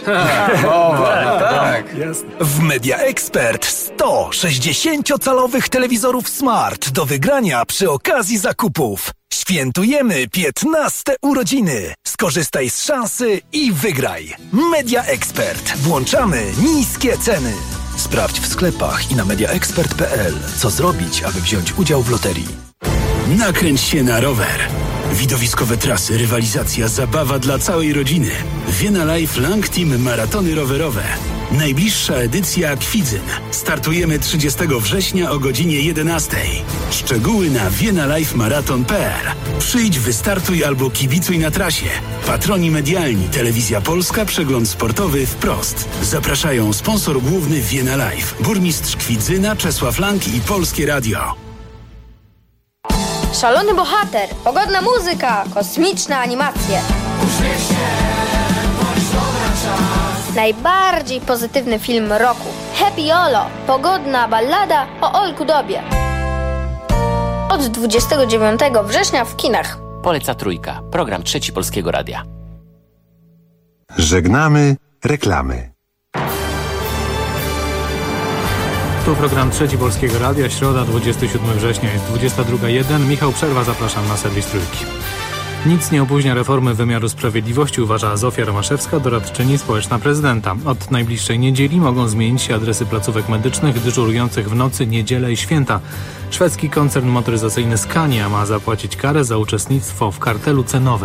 Tak. W Media Expert 100 60-calowych telewizorów smart do wygrania przy okazji zakupów. Świętujemy 15 urodziny. Skorzystaj z szansy i wygraj. Media Expert. Włączamy niskie ceny. Sprawdź w sklepach i na mediaexpert.pl, co zrobić, aby wziąć udział w loterii. Nakręć się na rower. Widowiskowe trasy, rywalizacja, zabawa dla całej rodziny. Vienna Life Lang Team Maratony rowerowe. Najbliższa edycja Kwidzyn. Startujemy 30 września o godzinie 11. Szczegóły na viennalifemarathon.pl. Przyjdź, wystartuj albo kibicuj na trasie. Patroni medialni, Telewizja Polska, Przegląd Sportowy Wprost. Zapraszają sponsor główny Vienna Life, burmistrz Kwidzyna Czesław Lang i Polskie Radio. Szalony bohater, pogodna muzyka, kosmiczne animacje. Najbardziej pozytywny film roku. Happy Olo, pogodna ballada o Olku Dobie. Od 29 września w kinach. Poleca Trójka, program Trzeci Polskiego Radia. Żegnamy reklamy. Tu program Trzeci Polskiego Radia, środa 27 września, jest 22:01. Michał Przerwa, zapraszam na serwis Trójki. Nic nie opóźnia reformy wymiaru sprawiedliwości, uważa Zofia Romaszewska, doradczyni społeczna prezydenta. Od najbliższej niedzieli mogą zmienić się adresy placówek medycznych dyżurujących w nocy, niedzielę i święta. Szwedzki koncern motoryzacyjny Scania ma zapłacić karę za uczestnictwo w kartelu cenowym.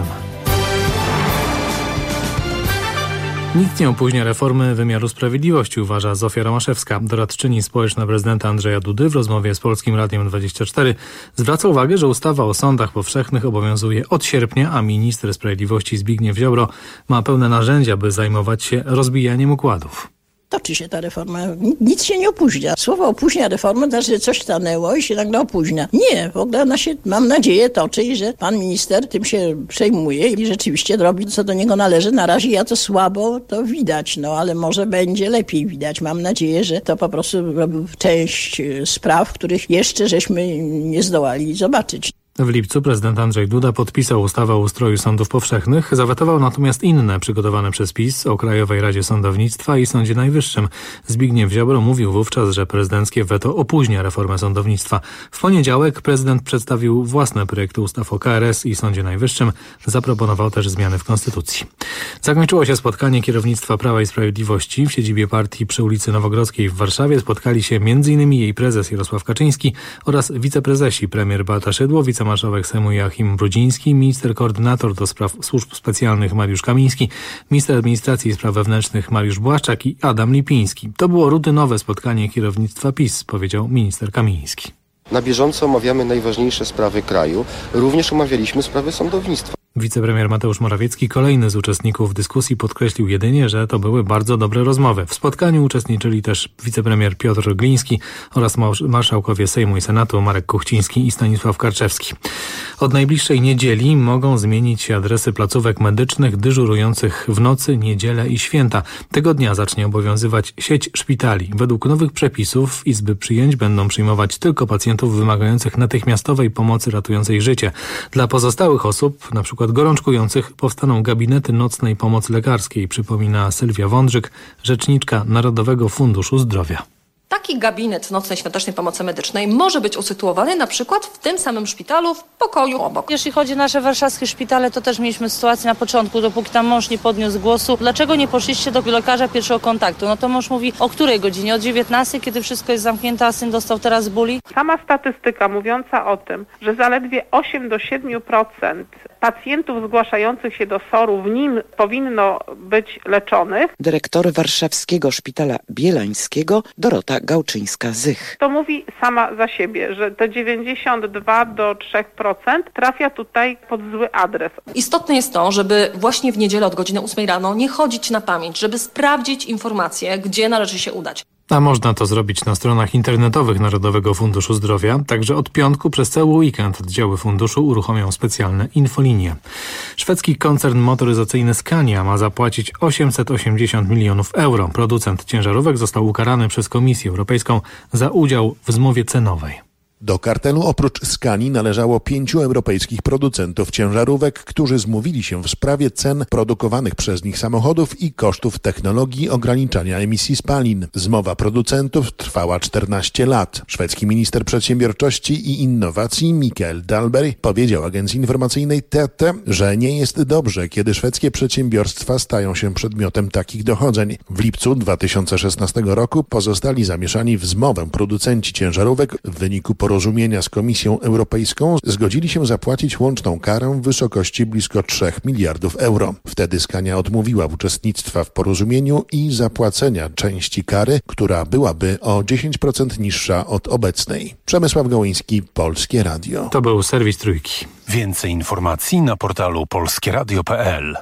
Nic nie opóźnia reformy wymiaru sprawiedliwości, uważa Zofia Romaszewska. Doradczyni społeczna prezydenta Andrzeja Dudy w rozmowie z Polskim Radiem 24 zwraca uwagę, że ustawa o sądach powszechnych obowiązuje od sierpnia, a minister sprawiedliwości Zbigniew Ziobro ma pełne narzędzia, by zajmować się rozbijaniem układów. Toczy się ta reforma. Nic się nie opóźnia. Słowo opóźnia reformę, znaczy, że coś stanęło i się nagle opóźnia. Nie, w ogóle ona się, mam nadzieję, toczy i że pan minister tym się przejmuje i rzeczywiście robi, co do niego należy. Na razie ja to słabo to widać, ale może będzie lepiej widać. Mam nadzieję, że to po prostu robił część spraw, których jeszcze żeśmy nie zdołali zobaczyć. W lipcu prezydent Andrzej Duda podpisał ustawę o ustroju sądów powszechnych, zawetował natomiast inne przygotowane przez PiS o Krajowej Radzie Sądownictwa i Sądzie Najwyższym. Zbigniew Ziobro mówił wówczas, że prezydenckie weto opóźnia reformę sądownictwa. W poniedziałek prezydent przedstawił własne projekty ustaw o KRS i Sądzie Najwyższym. Zaproponował też zmiany w Konstytucji. Zakończyło się spotkanie kierownictwa Prawa i Sprawiedliwości w siedzibie partii przy ulicy Nowogrodzkiej w Warszawie. Spotkali się m.in. jej prezes Jarosław Kaczyński oraz wiceprezesi premier Beata Szydło, wicemarszałek Sejmu Joachim Brudziński, minister koordynator do spraw służb specjalnych Mariusz Kamiński, minister administracji i spraw wewnętrznych Mariusz Błaszczak i Adam Lipiński. To było rutynowe spotkanie kierownictwa PiS, powiedział minister Kamiński. Na bieżąco omawiamy najważniejsze sprawy kraju. Również omawialiśmy sprawy sądownictwa. Wicepremier Mateusz Morawiecki, kolejny z uczestników dyskusji, podkreślił jedynie, że to były bardzo dobre rozmowy. W spotkaniu uczestniczyli też wicepremier Piotr Gliński oraz marszałkowie Sejmu i Senatu Marek Kuchciński i Stanisław Karczewski. Od najbliższej niedzieli mogą zmienić się adresy placówek medycznych dyżurujących w nocy, niedzielę i święta. Tego dnia zacznie obowiązywać sieć szpitali. Według nowych przepisów izby przyjęć będą przyjmować tylko pacjentów wymagających natychmiastowej pomocy ratującej życie. Dla pozostałych osób, np. gorączkujących, powstaną gabinety nocnej pomocy lekarskiej, przypomina Sylwia Wądrzyk, rzeczniczka Narodowego Funduszu Zdrowia. Taki gabinet nocnej świątecznej pomocy medycznej może być usytuowany na przykład w tym samym szpitalu, w pokoju obok. Jeśli chodzi o nasze warszawskie szpitale, to też mieliśmy sytuację na początku, dopóki tam mąż nie podniósł głosu. Dlaczego nie poszliście do lekarza pierwszego kontaktu? No to mąż mówi, o której godzinie? O 19, kiedy wszystko jest zamknięte, a syn dostał teraz bóli? Sama statystyka mówiąca o tym, że zaledwie 8-7% pacjentów zgłaszających się do SOR-u w nim powinno być leczonych. Dyrektor Warszawskiego Szpitala Bielańskiego Dorota Gałczyńska-Zych. To mówi sama za siebie, że te 92-3% trafia tutaj pod zły adres. Istotne jest to, żeby właśnie w niedzielę od godziny 8 rano nie chodzić na pamięć, żeby sprawdzić informacje, gdzie należy się udać. A można to zrobić na stronach internetowych Narodowego Funduszu Zdrowia. Także od piątku przez cały weekend oddziały funduszu uruchomią specjalne infolinie. Szwedzki koncern motoryzacyjny Scania ma zapłacić 880 milionów euro. Producent ciężarówek został ukarany przez Komisję Europejską za udział w zmowie cenowej. Do kartelu oprócz Scanii należało 5 europejskich producentów ciężarówek, którzy zmówili się w sprawie cen produkowanych przez nich samochodów i kosztów technologii ograniczania emisji spalin. Zmowa producentów trwała 14 lat. Szwedzki minister przedsiębiorczości i innowacji Mikael Dahlberg powiedział agencji informacyjnej TT, że nie jest dobrze, kiedy szwedzkie przedsiębiorstwa stają się przedmiotem takich dochodzeń. W lipcu 2016 roku pozostali zamieszani w zmowę producenci ciężarówek. W wyniku porozumienia z Komisją Europejską zgodzili się zapłacić łączną karę w wysokości blisko 3 miliardów euro. Wtedy Scania odmówiła uczestnictwa w porozumieniu i zapłacenia części kary, która byłaby o 10% niższa od obecnej. Przemysław Gołyński, Polskie Radio. To był serwis Trójki. Więcej informacji na portalu polskieradio.pl.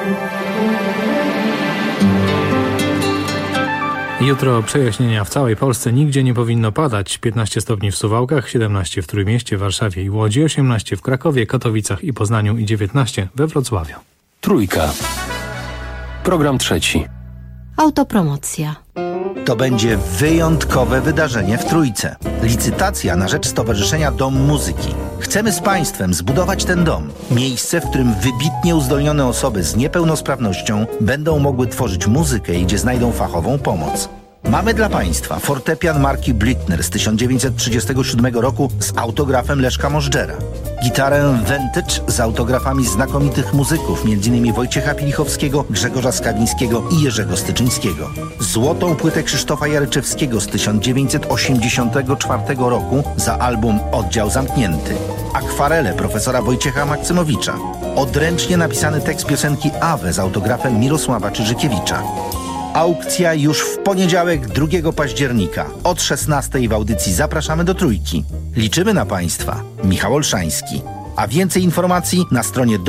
Jutro przejaśnienia w całej Polsce, nigdzie nie powinno padać. 15 stopni w Suwałkach, 17 w Trójmieście, Warszawie i Łodzi, 18 w Krakowie, Katowicach i Poznaniu i 19 we Wrocławiu. Trójka. Program trzeci. Autopromocja. To będzie wyjątkowe wydarzenie w Trójce. Licytacja na rzecz Stowarzyszenia Dom Muzyki. Chcemy z Państwem zbudować ten dom. Miejsce, w którym wybitnie uzdolnione osoby z niepełnosprawnością będą mogły tworzyć muzykę i gdzie znajdą fachową pomoc. Mamy dla Państwa fortepian marki Blüthner z 1937 roku z autografem Leszka Możdżera. Gitarę Vintage z autografami znakomitych muzyków, m.in. Wojciecha Pilichowskiego, Grzegorza Skawińskiego i Jerzego Styczyńskiego. Złotą płytę Krzysztofa Jaryczewskiego z 1984 roku za album Oddział Zamknięty. Akwarele profesora Wojciecha Maksymowicza. Odręcznie napisany tekst piosenki Awe z autografem Mirosława Czyżykiewicza. Aukcja już w poniedziałek 2 października. Od 16:00 w audycji Zapraszamy do Trójki. Liczymy na Państwa. Michał Olszański. A więcej informacji na stronie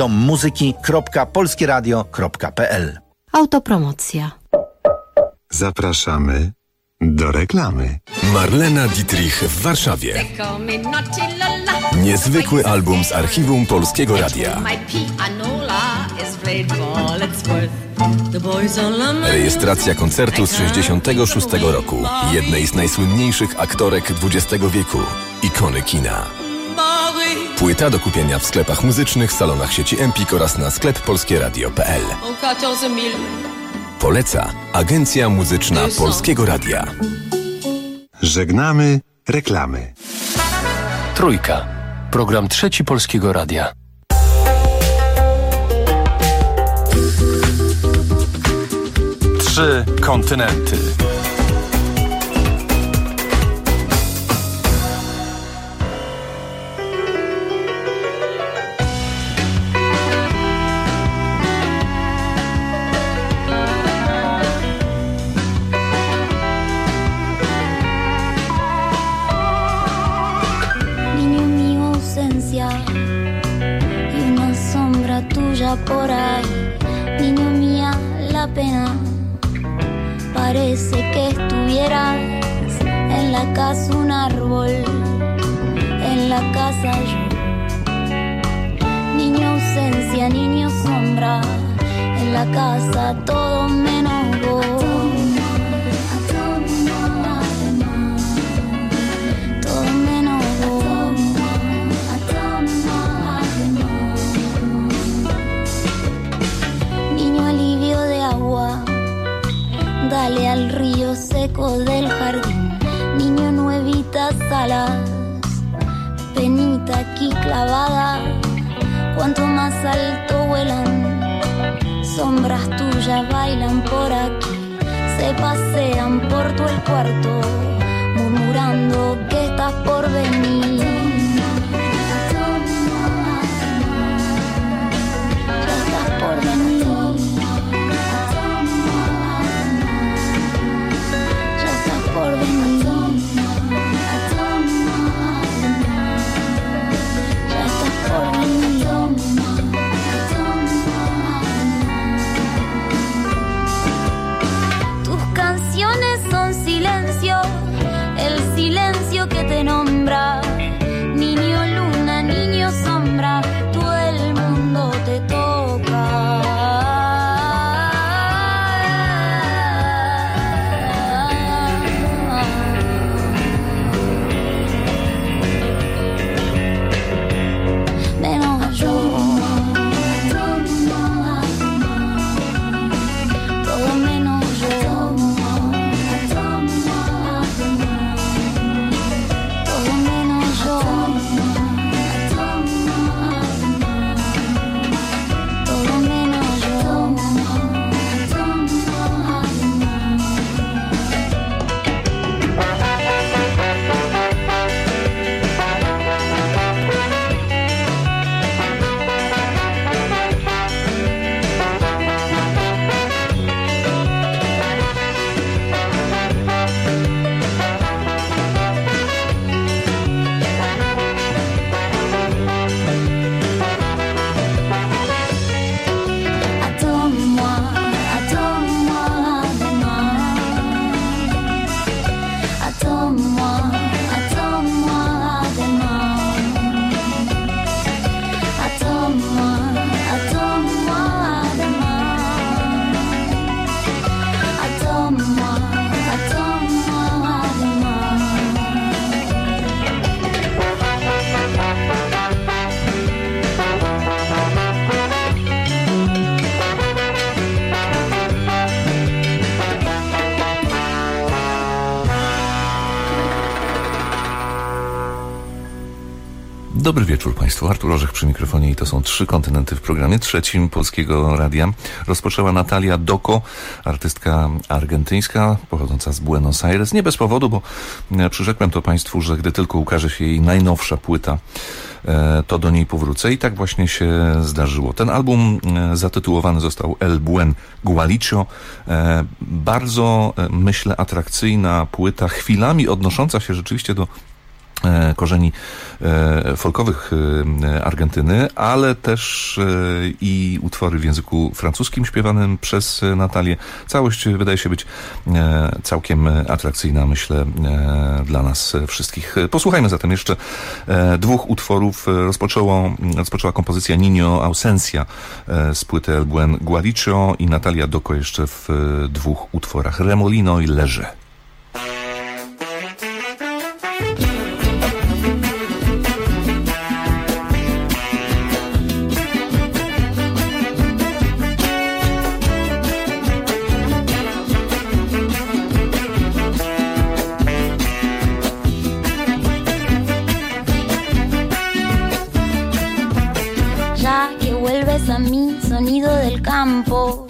dommuzyki.polskieradio.pl. Autopromocja. Zapraszamy do reklamy. Marlena Dietrich w Warszawie. Niezwykły album z archiwum Polskiego Radia. Rejestracja koncertu z 66 roku. Jednej z najsłynniejszych aktorek XX wieku. Ikony kina. Płyta do kupienia w sklepach muzycznych, salonach sieci Empik oraz na sklep polskieradio.pl. Poleca Agencja Muzyczna Polskiego Radia. Żegnamy reklamy. Trójka. Program trzeci Polskiego Radia. Trzy kontynenty. Por ahí, niño mía, la pena parece que estuvieras en la casa un árbol, en la casa yo. Niño ausencia, niño sombra, en la casa todo menos vos. Dale al río seco del jardín, niño nuevitas alas, penita aquí clavada, cuanto más alto vuelan, sombras tuyas bailan por aquí, se pasean por todo el cuarto, murmurando que estás por venir. Ya estás por venir. Por venir. Ya estás por venir. Tus canciones son silencio, el silencio que te nombra. Dobry wieczór Państwu. Artur Orzech przy mikrofonie i to są 3 kontynenty w programie trzecim Polskiego Radia. Rozpoczęła Natalia Doco, artystka argentyńska, pochodząca z Buenos Aires. Nie bez powodu, bo przyrzekłem to Państwu, że gdy tylko ukaże się jej najnowsza płyta, to do niej powrócę i tak właśnie się zdarzyło. Ten album zatytułowany został El Buen Gualicho. Bardzo, myślę, atrakcyjna płyta, chwilami odnosząca się rzeczywiście do korzeni folkowych Argentyny, ale też i utwory w języku francuskim śpiewanym przez Natalię. Całość wydaje się być całkiem atrakcyjna, myślę, dla nas wszystkich. Posłuchajmy zatem jeszcze 2 utworów. Rozpoczęła kompozycja Niño Ausencia z płyty El Buen Gualicho i Natalia Doco jeszcze w 2 utworach, Remolino i Leże. A mí, sonido del campo.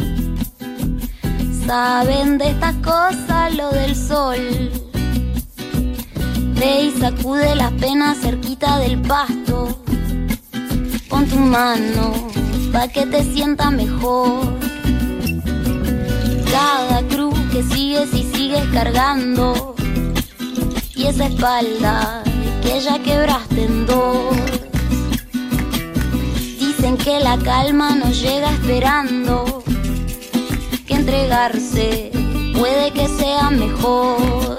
Saben de estas cosas lo del sol. Ve y sacude las penas cerquita del pasto. Pon tu mano pa' que te sientas mejor. Cada cruz que sigues y sigues cargando, y esa espalda que ya quebraste en 2. Dicen que la calma no llega esperando, que entregarse puede que sea mejor.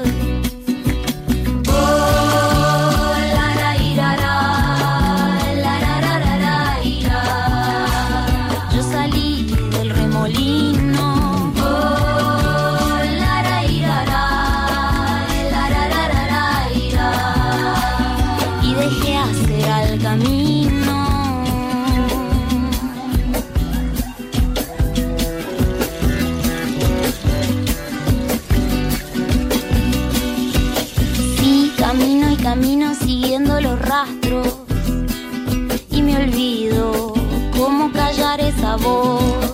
Oh, la ra ira ra, la ra ra ra ra ira. Yo salí del remolino. Oh, la ra ira ra, la ra ra ra ra ira. Y dejé hacer al camino. Camino siguiendo los rastros y me olvido cómo callar esa voz.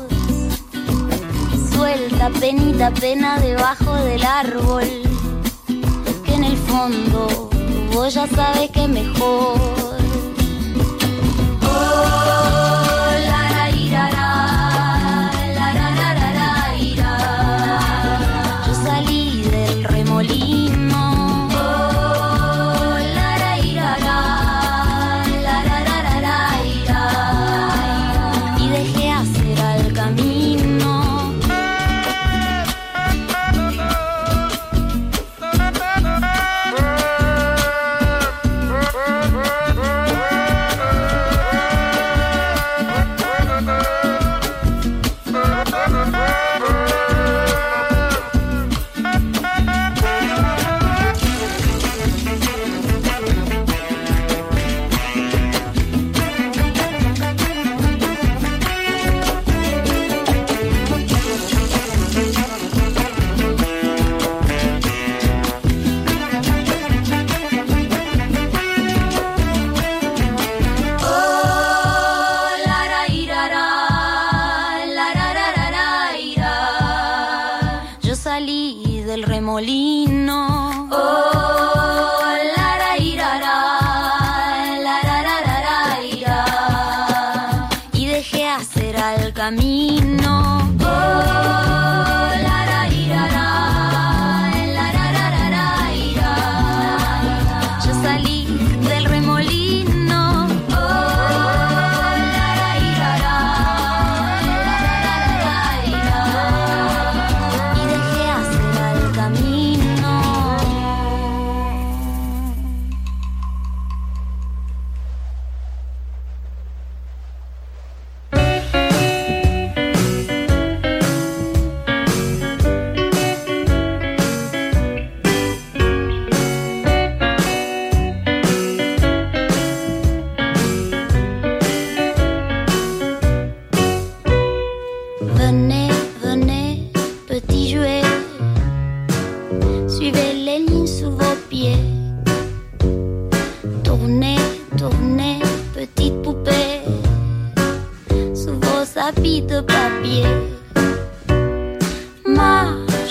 Suelta penita pena debajo del árbol, que en el fondo vos ya sabes que es mejor. Oh, la ra ira ra, la ra ra ra ra ira. Yo salí del remolino. Remolino. Oh, la ra ira ra, la ra ra ra ra ira. Y dejé hacer al camino. Oh, la ra ira ra, la ra ra ra ra ira. Yo salí del remolino. Oh, la ra ira ra, la ra ra ra ra ira. Y dejé hacer al camino.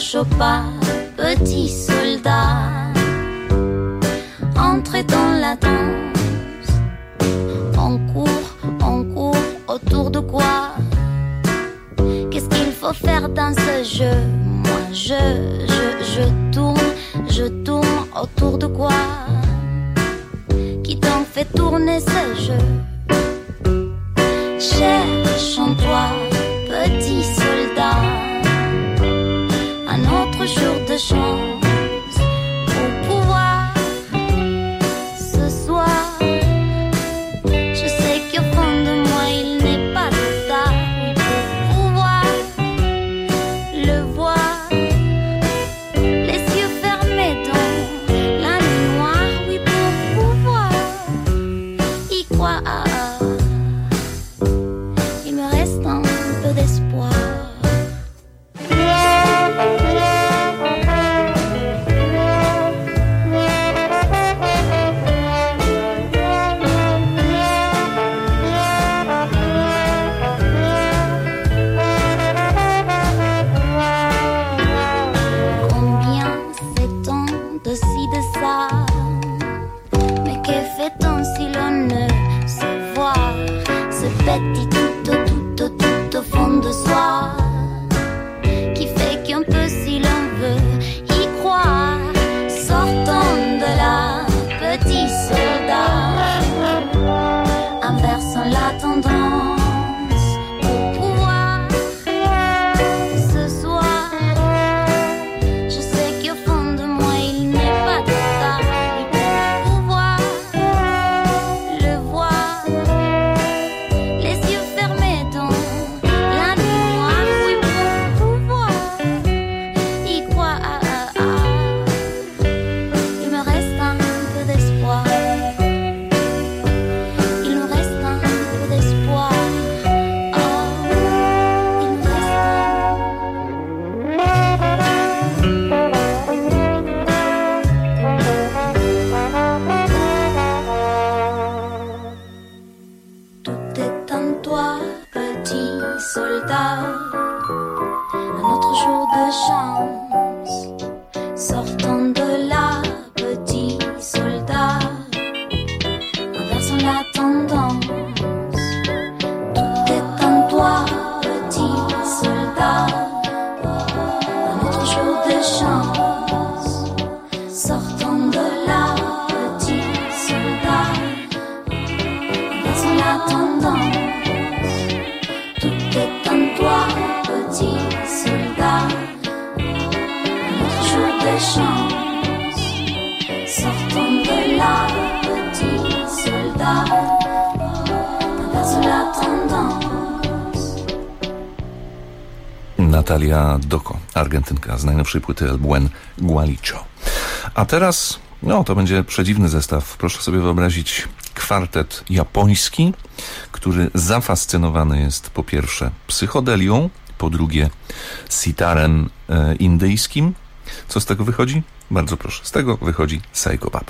t'approche pas, petit soldat. Entrez dans la danse. On court autour de quoi? Qu'est-ce qu'il faut faire dans ce jeu? Moi je tourne autour de quoi? Qui donc fait tourner ce jeu? Cherche en toi, petit soldat, un autre jour de chance pour pouvoir ce soir. Je sais qu'au fond de moi il n'est pas de tard pour pouvoir le voir, les yeux fermés dans la nuit noire. Oui, pour pouvoir y croire. Il me reste un peu d'espoir. Petit tout au fond de soi, qui fait qu'on peut, si l'on veut, y croire. Sortons de là, petit soldat, inversons la tendance pour pouvoir ce soir. Je sais qu'au fond de moi il n'est pas de tard pour pouvoir le voir. Natalia Doko, Argentynka z najnowszej płyty El Buen Gualicho. A teraz, to będzie przedziwny zestaw. Proszę sobie wyobrazić kwartet japoński, który zafascynowany jest po pierwsze psychodelią, po drugie sitarem indyjskim. Co z tego wychodzi? Bardzo proszę. Z tego wychodzi Psycho Pop.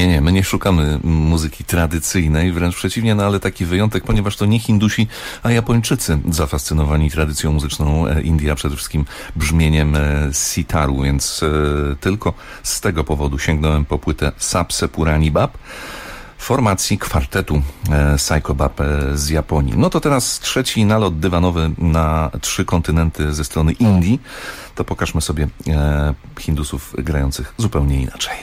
Nie, my nie szukamy muzyki tradycyjnej, wręcz przeciwnie, no ale taki wyjątek, ponieważ to nie Hindusi, a Japończycy zafascynowani tradycją muzyczną Indii, a przede wszystkim brzmieniem sitaru, więc tylko z tego powodu sięgnąłem po płytę Sapse Purani Bap formacji kwartetu Psycho Bap z Japonii. No to teraz trzeci nalot dywanowy na 3 kontynenty ze strony Indii. To pokażmy sobie Hindusów grających zupełnie inaczej.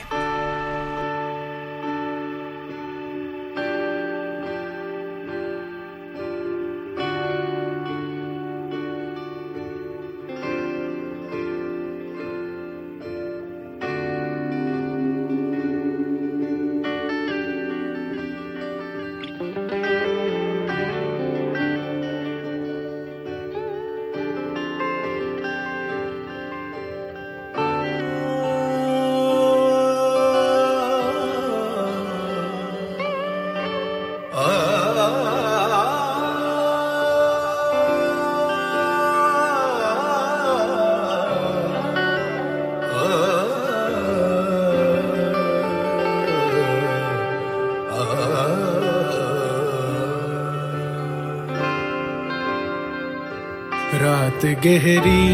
रात गहरी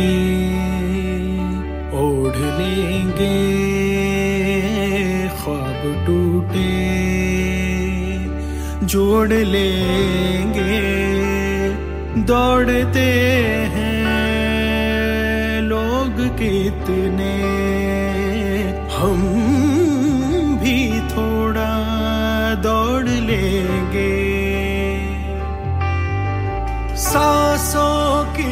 ओढ़ लेंगे ख्वाब टूटे जोड़ लेंगे दौड़ते हैं लोग कितने हम भी थोड़ा दौड़ लेंगे सांसों की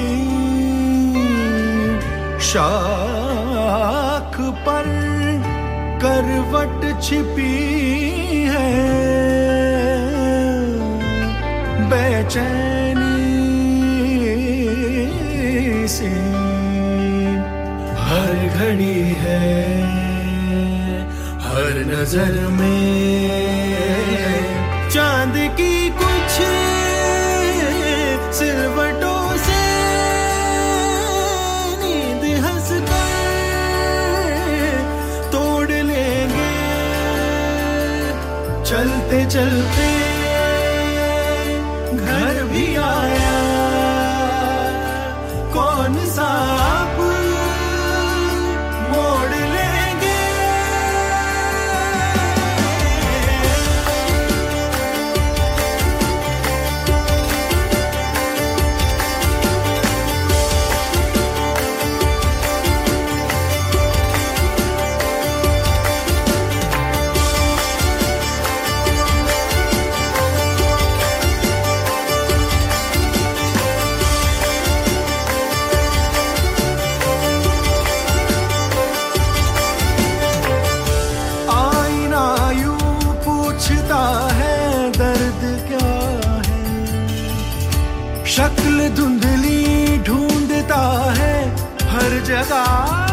शाख पर करवट छिपी है बेचैनी से हर घड़ी है हर नजर में चांद की कुछ सिलवटों से नींद हंस कर तोड़ लेंगे चलते चलते घर भी आया कौन सा आप मोड़ लेंगे शक्ल धुंधली ढूंढता है हर जगह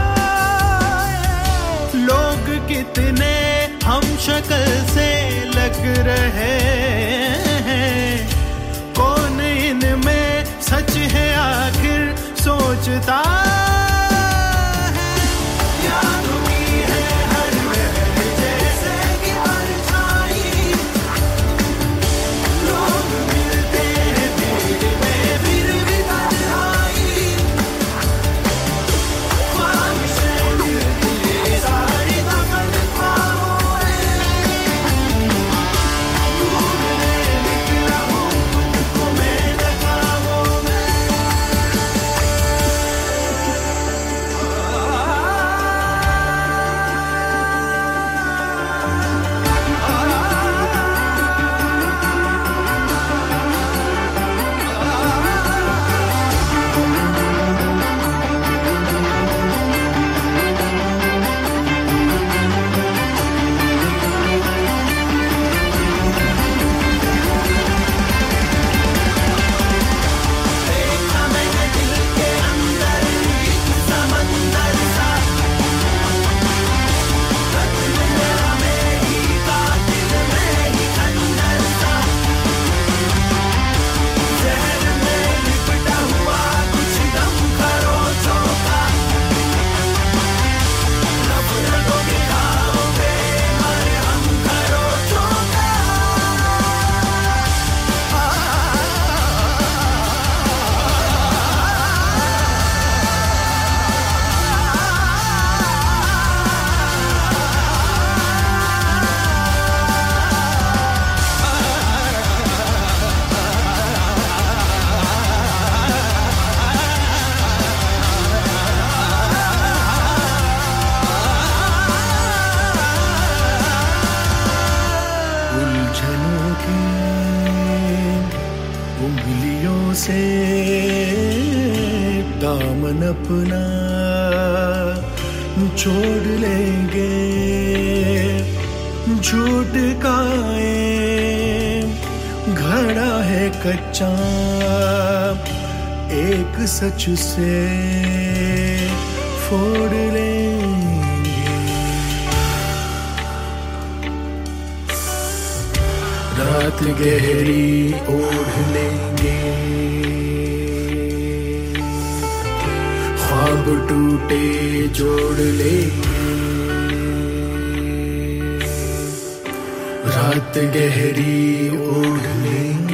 लोग कितने हम शक्ल से लग रहे हैं कौन इनमें सच है आखिर सोचता खुशियों से दामन अपना छोड़ लेंगे झूठ काए घड़ा है कच्चा एक सच से फोड़ लेंगे रात गहरी ओढ़ लेंगे ख्वाब टूटे जोड़ लेंगे रात गहरी ओढ़ लेंगे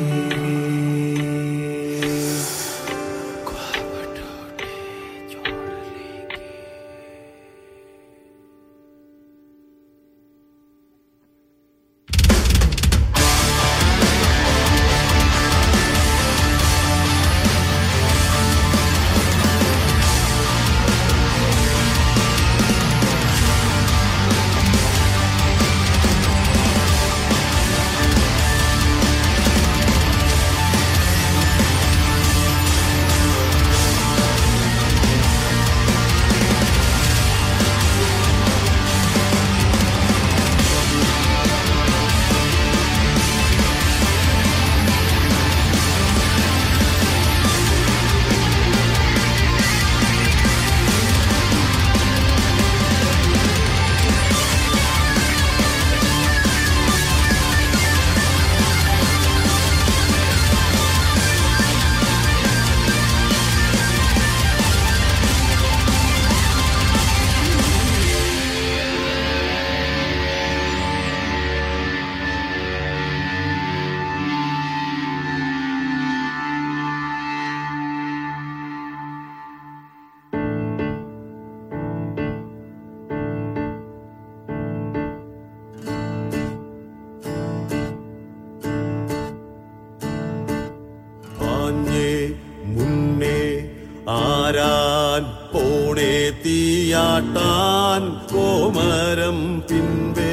തീയാട്ടാൻ കോമരം പിൻപേ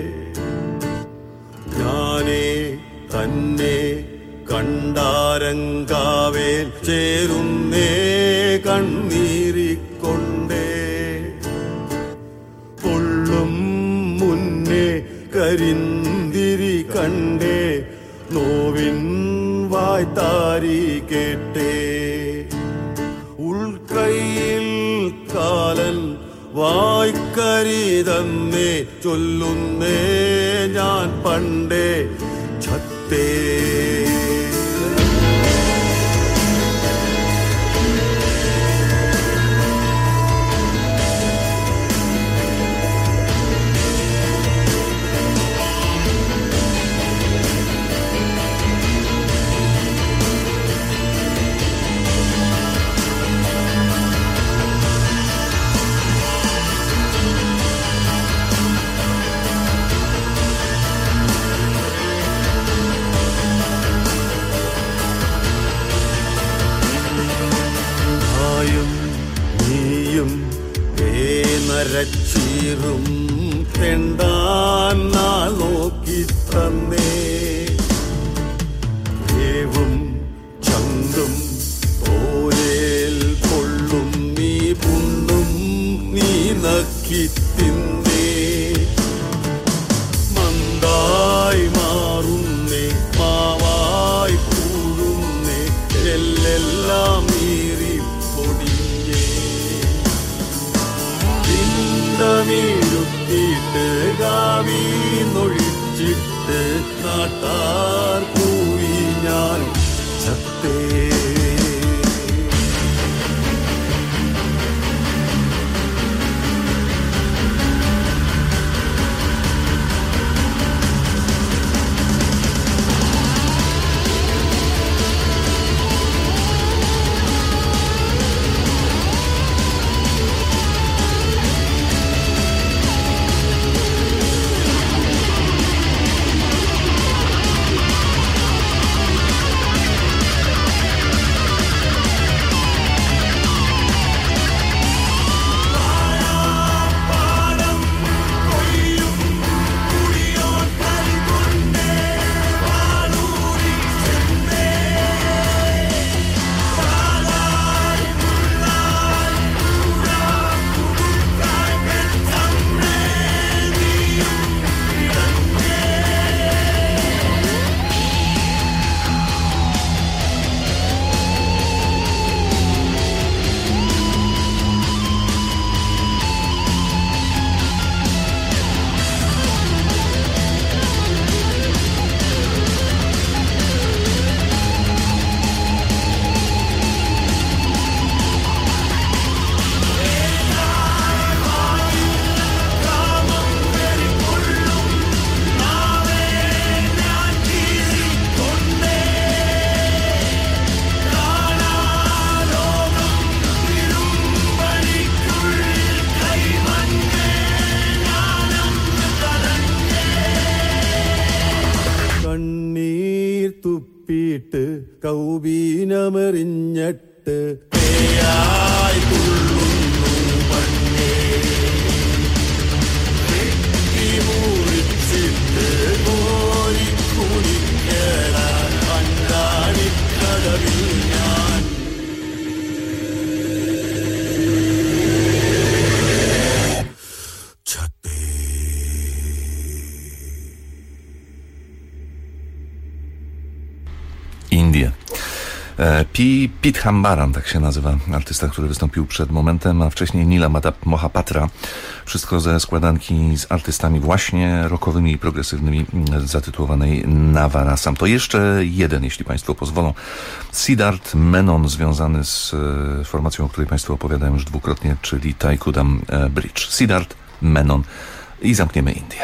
ഞാനേ തന്നെ കണ്ടാരങ്കാവേൽ ചേരുന്നേ കണ്ണീരിക്കൊണ്ടേ പൊള്ളും മുന്നേ കരിന്തിരി കണ്ടേ നോവിൻ വായ്ത്താരി കേട്ടേ ഉൾക്കൈയിൽ കാലൻ വായ്ക്കരിതന്നേ ചൊല്ലുന്നേ ഞാൻ പണ്ടേ ഛത്തേ രച്ചീറും തെണ്ടാൻ നാൾ നോക്കി തന്നേ േവും ചന്തും ഓരേൽ കൊള്ളും നീ പുണ്ണും നീ നക്കി തിന്നേ മന്ദായി മാറുന്നേ മാവായി പൂഴുന്നേ എല്ലെല്ലാം നീറി പൊടിഞ്ഞേ വീടുത്തിട്ട് ഗാവി നൊഴിച്ചിട്ട് നാട്ടാർ കൂവി ഞാൻ ചത്തേ കേട്ട് കൗബീനമെറിഞ്ഞിട്ട് പേയായി തുള്ളുന്നു മണ്ണേ മുറിച്ചിട്ട് കോരിക്കുടിക്കേറാൻ കണ്ടാടിക്കടവിൽ ഞാൻ Indie. Pete Hambaran, tak się nazywa artysta, który wystąpił przed momentem, a wcześniej Nila Mohapatra. Wszystko ze składanki z artystami właśnie rockowymi i progresywnymi zatytułowanej Navarasam. To jeszcze jeden, jeśli Państwo pozwolą. Siddharth Menon, związany z formacją, o której Państwu opowiadałem już dwukrotnie, czyli Thaikudam Bridge. Siddharth Menon i zamkniemy Indię.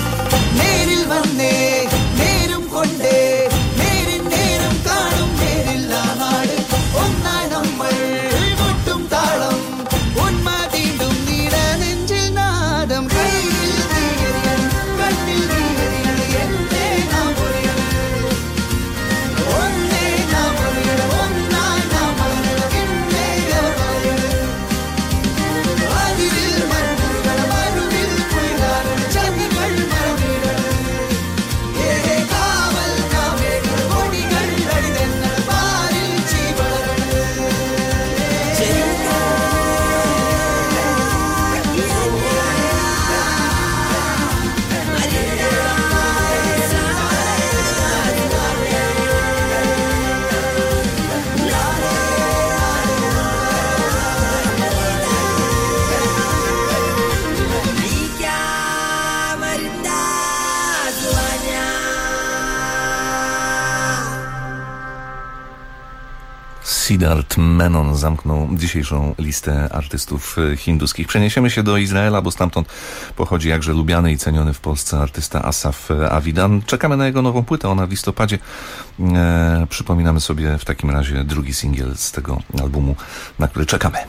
നേരിൽ വന്നേ നേരും കൊണ്ടേ നേരും കാണും നേരിൽ Siddharth Menon zamknął dzisiejszą listę artystów hinduskich. Przeniesiemy się do Izraela, bo stamtąd pochodzi jakże lubiany i ceniony w Polsce artysta Asaf Avidan. Czekamy na jego nową płytę, ona w listopadzie. Przypominamy sobie w takim razie drugi singiel z tego albumu, na który czekamy.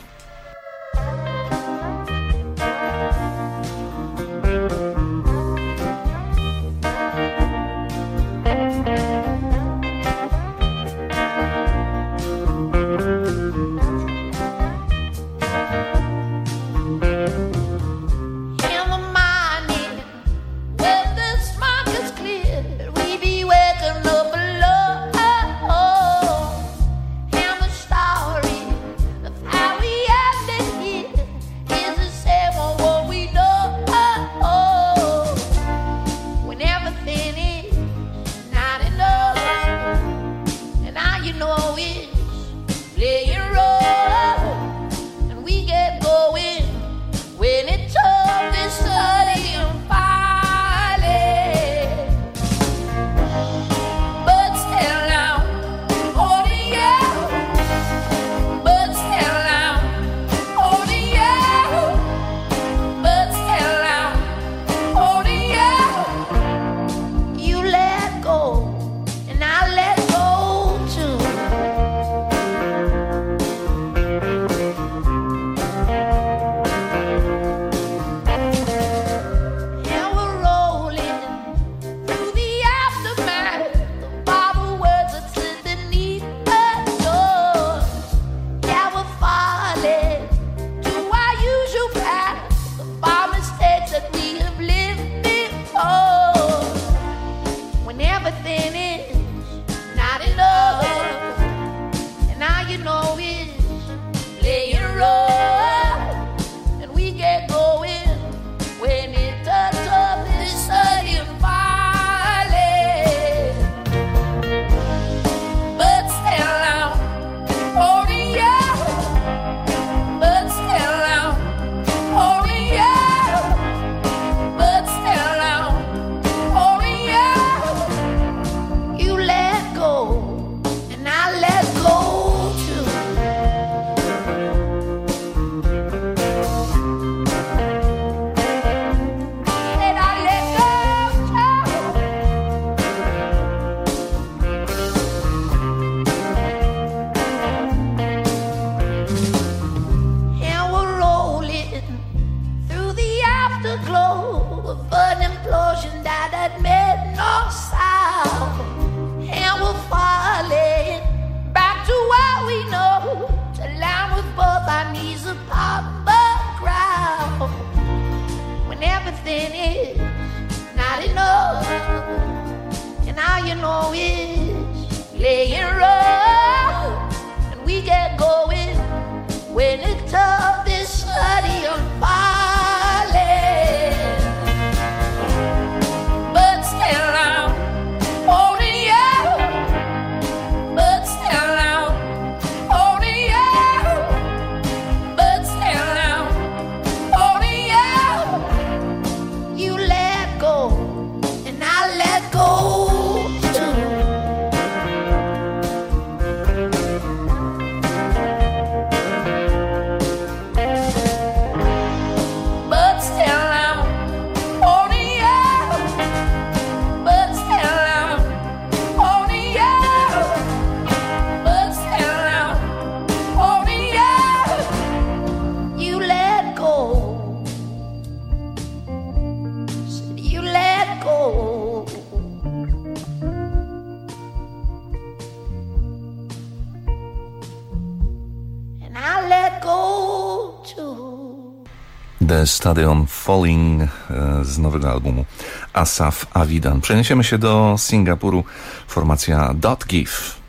The Study on Falling z nowego albumu Asaf Avidan. Przeniesiemy się do Singapuru. Formacja Dot Give.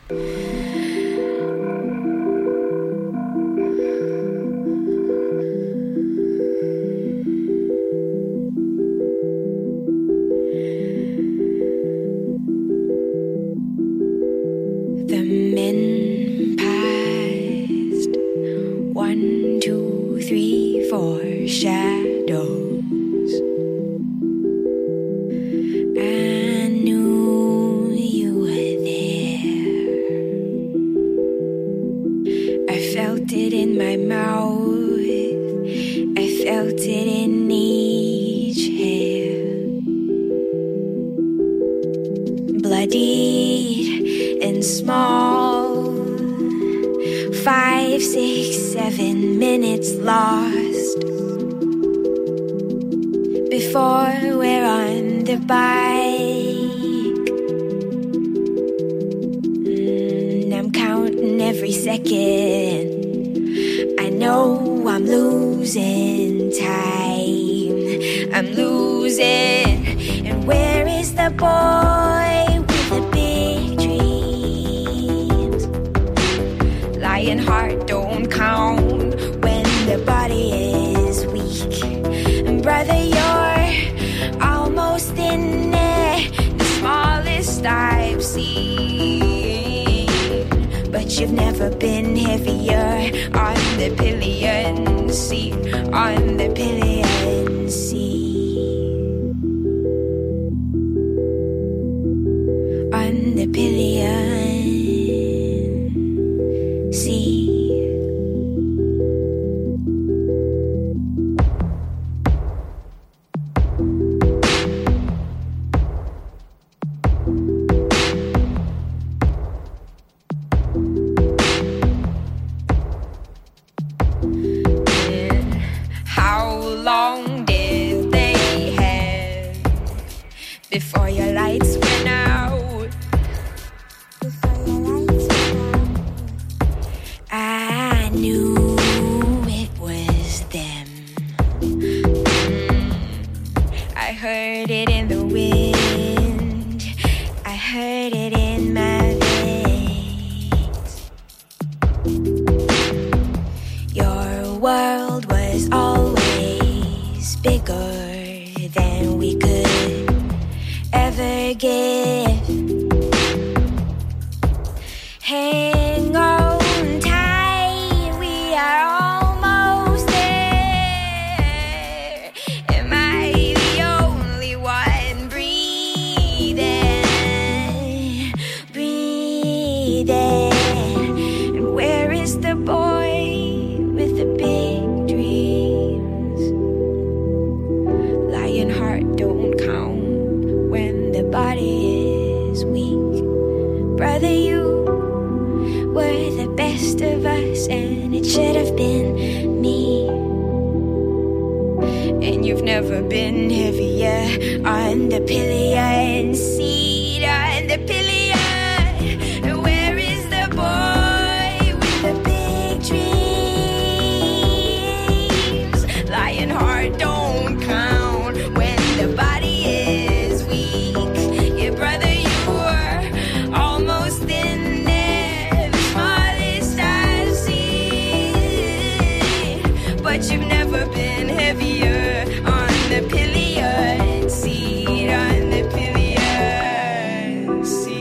sweet and small. 5, 6, 7 minutes lost before we're on the bike. I'm counting every second. I know I'm losing time. I'm losing. And where is the boy with the big dreams? Lion heart don't count when the body is weak. And brother, you're almost in there, the smallest I've seen. But you've never been heavier on the pillion seat, on the pillion seat, on the pillion seat. Before your lights went out, I knew it was them. I heard it in the wind, I heard it in my veins. Your world was always bigger than we could ever give. Hang on tight, we are almost there. Am I the only one breathing? Breathing. And where is the boy with the big dreams? Lion heart don't count when the body is weak. Brother, you were the best of us, and it should have been me. And you've never been heavier on the pillion seat, on the pillion. And where is the boy with the big dreams? Lion heart don't count when the body is weak. Yeah, brother, you were almost in there, the smallest I've seen. But you've never been heavier on the pillion seat, on the pillion seat.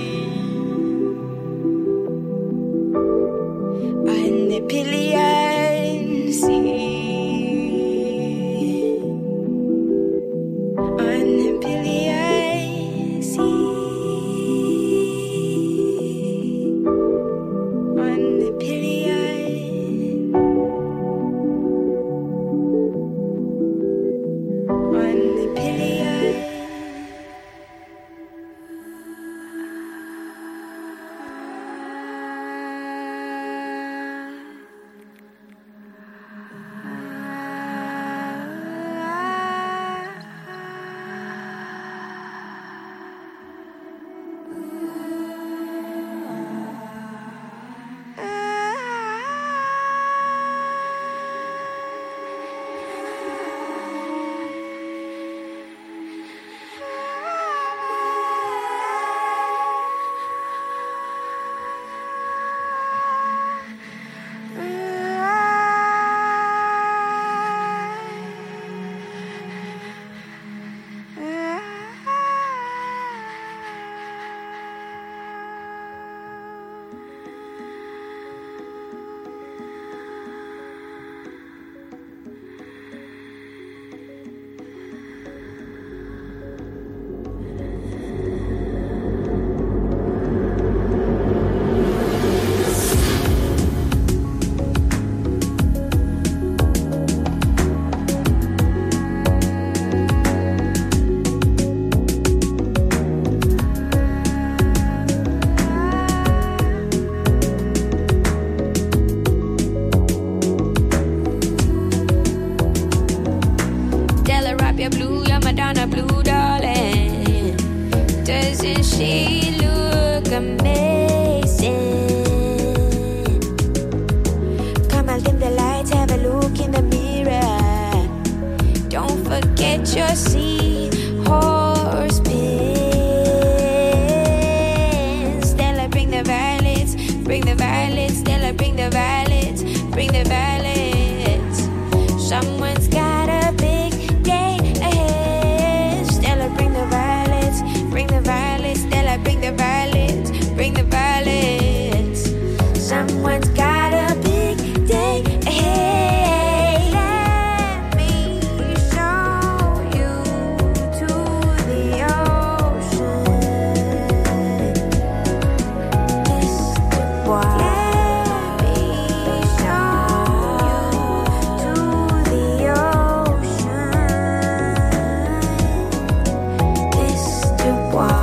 the seahorse pins. Stella, bring the violets, bring the violets. Stella, bring the violets, bring the violets. Someone's got a big day ahead. Stella, bring the violets, bring the violets. Stella, bring the violets, bring the violets. Someone's got a big day ahead. Let me show you to the ocean. Let me show you to the ocean. This Dubois.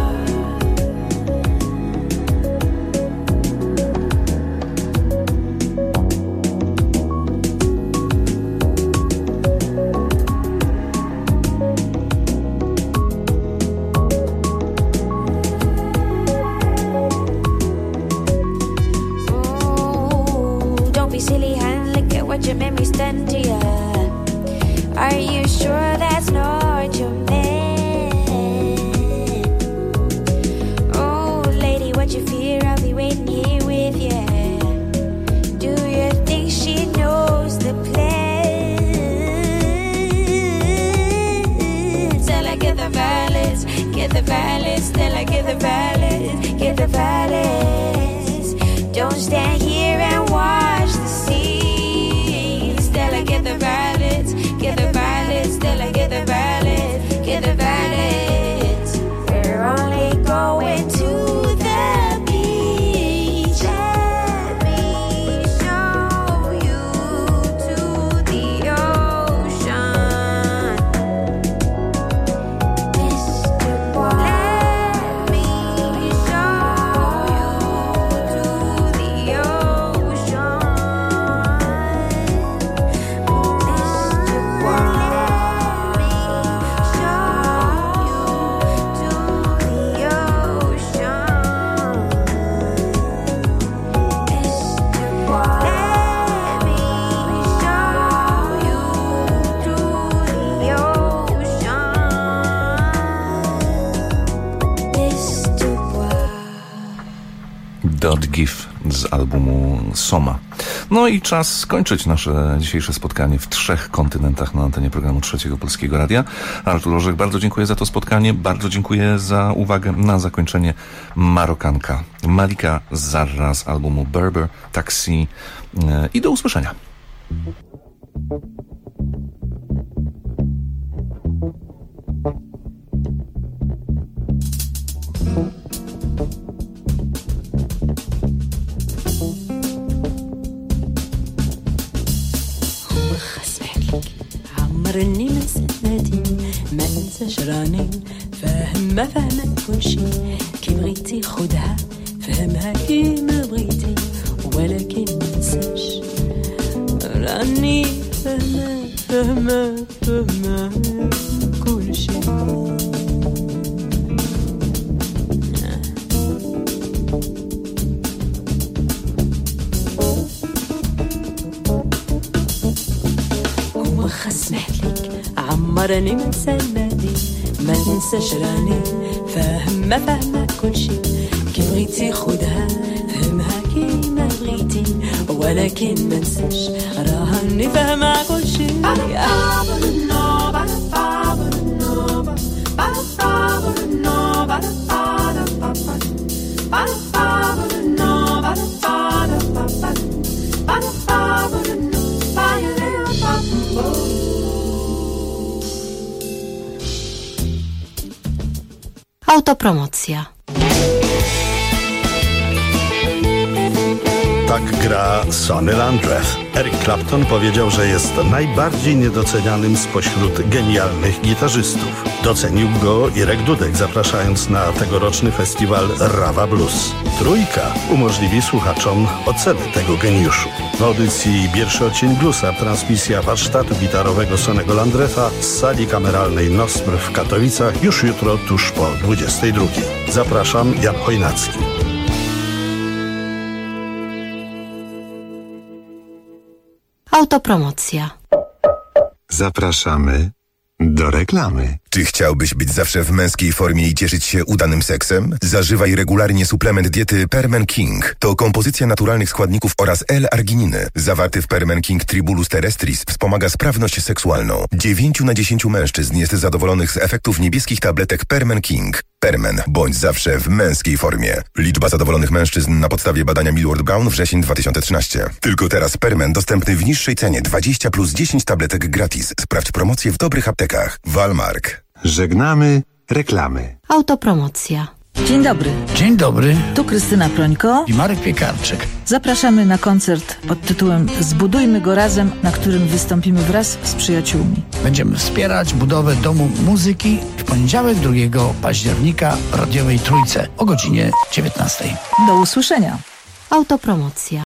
Silly hand, look at what you made me stand to ya. Are you sure that's not your man? Oh, lady, what you fear? I'll be waiting here with ya. Do you think she knows the plan? Stella, get the violets, get the violets. Stella, get the violets, get the violets. Don't stand here and watch the sea. Stella, get the violets, get the violets. Stella, get the violets, get the violets. We're only going to the beach. Let me show you to the ocean. Mr. Boy, let me show you to the ocean. Mr. Boy, let me show you to the ocean. Mr. Boy, let me show you to the ocean. Mr. Boy. Don't Give z albumu Soma. No i czas skończyć nasze dzisiejsze spotkanie w 3 kontynentach na antenie programu Trzeciego Polskiego Radia. Artur Rożek, bardzo dziękuję za to spotkanie. Bardzo dziękuję za uwagę. Na zakończenie Marokanka Malika Zarra z albumu Berber, Taxi i do usłyszenia. عمرني من سنتي ما انساش راني فاهم ما فهمت كل شي كي بغيتي خدها فهمها كي ما بغيتي ولكن ما انساش راني فاهمة كل شي سمحتلك عمرني من سنادي ما تنساش راني فاهمة كل شي كي بغيتي خدها فهمها كي ما بغيتي ولكن ما نساش راني فاهمة كل شي Autopromocja. Tak gra Sonny Landreth. Eric Clapton powiedział, że jest najbardziej niedocenianym spośród genialnych gitarzystów. Docenił go Irek Dudek, zapraszając na tegoroczny festiwal Rawa Blues. Trójka umożliwi słuchaczom ocenę tego geniuszu. W audycji Pierwszy odcień bluesa transmisja warsztatu gitarowego Sonnego Landretha z sali kameralnej Nosmr w Katowicach już jutro tuż po 22. Zapraszam, Jan Chojnacki. Autopromocja. Zapraszamy Do reklamy. Czy chciałbyś być zawsze w męskiej formie i cieszyć się udanym seksem? Zażywaj regularnie suplement diety Permen King. To kompozycja naturalnych składników oraz L-argininy. Zawarty w Permen King Tribulus terrestris wspomaga sprawność seksualną. 9 na 10 mężczyzn jest zadowolonych z efektów niebieskich tabletek Permen King. Permen. Bądź zawsze w męskiej formie. Liczba zadowolonych mężczyzn na podstawie badania Millward Brown wrzesień 2013. Tylko teraz Permen dostępny w niższej cenie 20 plus 10 tabletek gratis. Sprawdź promocję w dobrych aptekach. Walmark. Żegnamy reklamy. Autopromocja. Dzień dobry. Dzień dobry. Tu Krystyna Prońko I Marek Piekarczyk. Zapraszamy na koncert pod tytułem Zbudujmy go razem, na którym wystąpimy wraz z przyjaciółmi. Będziemy wspierać budowę Domu Muzyki w poniedziałek 2 października w Radiowej Trójce o godzinie 19. Do usłyszenia. Autopromocja.